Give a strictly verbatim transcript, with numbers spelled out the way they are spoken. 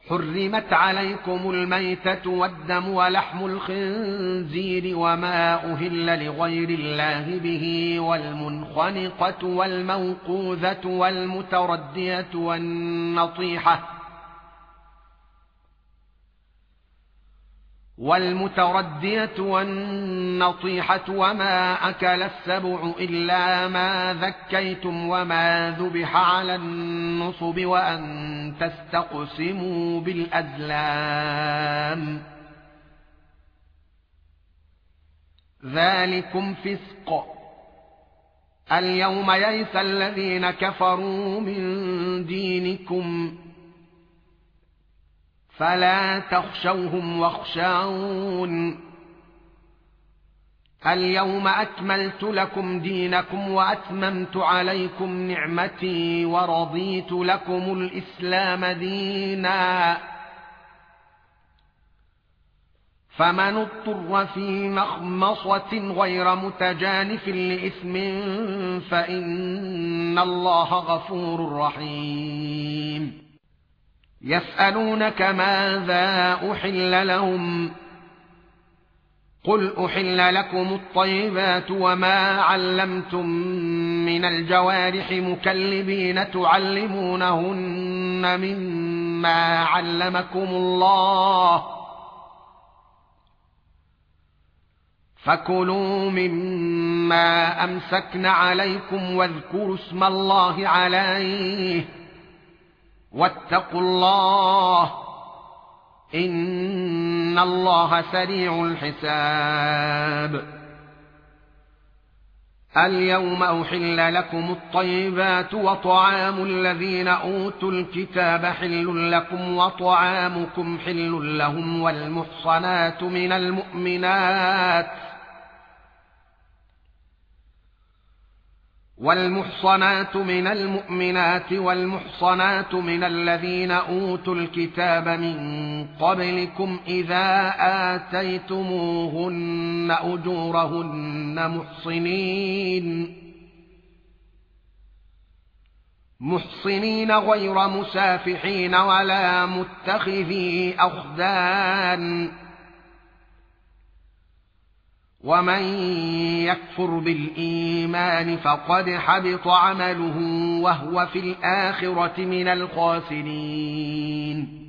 حرمت عليكم الميتة والدم ولحم الخنزير وما أهل لغير الله به والمنخنقة والموقوذة والمتردية والنطيحة والمتردية والنطيحة وما أكل السبع إلا ما ذكيتم وما ذبح على النصب وأن تستقسموا بالأزلام ذلكم فسق. اليوم يئس الذين كفروا من دينكم فلا تخشوهم واخشون اليوم أكملت لكم دينكم وأتممت عليكم نعمتي ورضيت لكم الإسلام دينا فمن اضطر في مخمصة غير متجانف لإثم فإن الله غفور رحيم. يسألونك ماذا أحل لهم قل أحل لكم الطيبات وما علمتم من الجوارح مكلبين تعلمونهن مما علمكم الله فكلوا مما أمسكن عليكم واذكروا اسم الله عليه واتقوا الله إن الله سريع الحساب. اليوم أحل لكم الطيبات وطعام الذين أوتوا الكتاب حل لكم وطعامكم حل لهم والمحصنات من المؤمنات والمحصنات من المؤمنات والمحصنات من الذين أوتوا الكتاب من قبلكم إذا آتيتموهن أجورهن محصنين محصنين غير مسافحين ولا متخذي أخدان ومن يكفر بالإيمان فقد حبط عمله وهو في الآخرة من الخاسرين.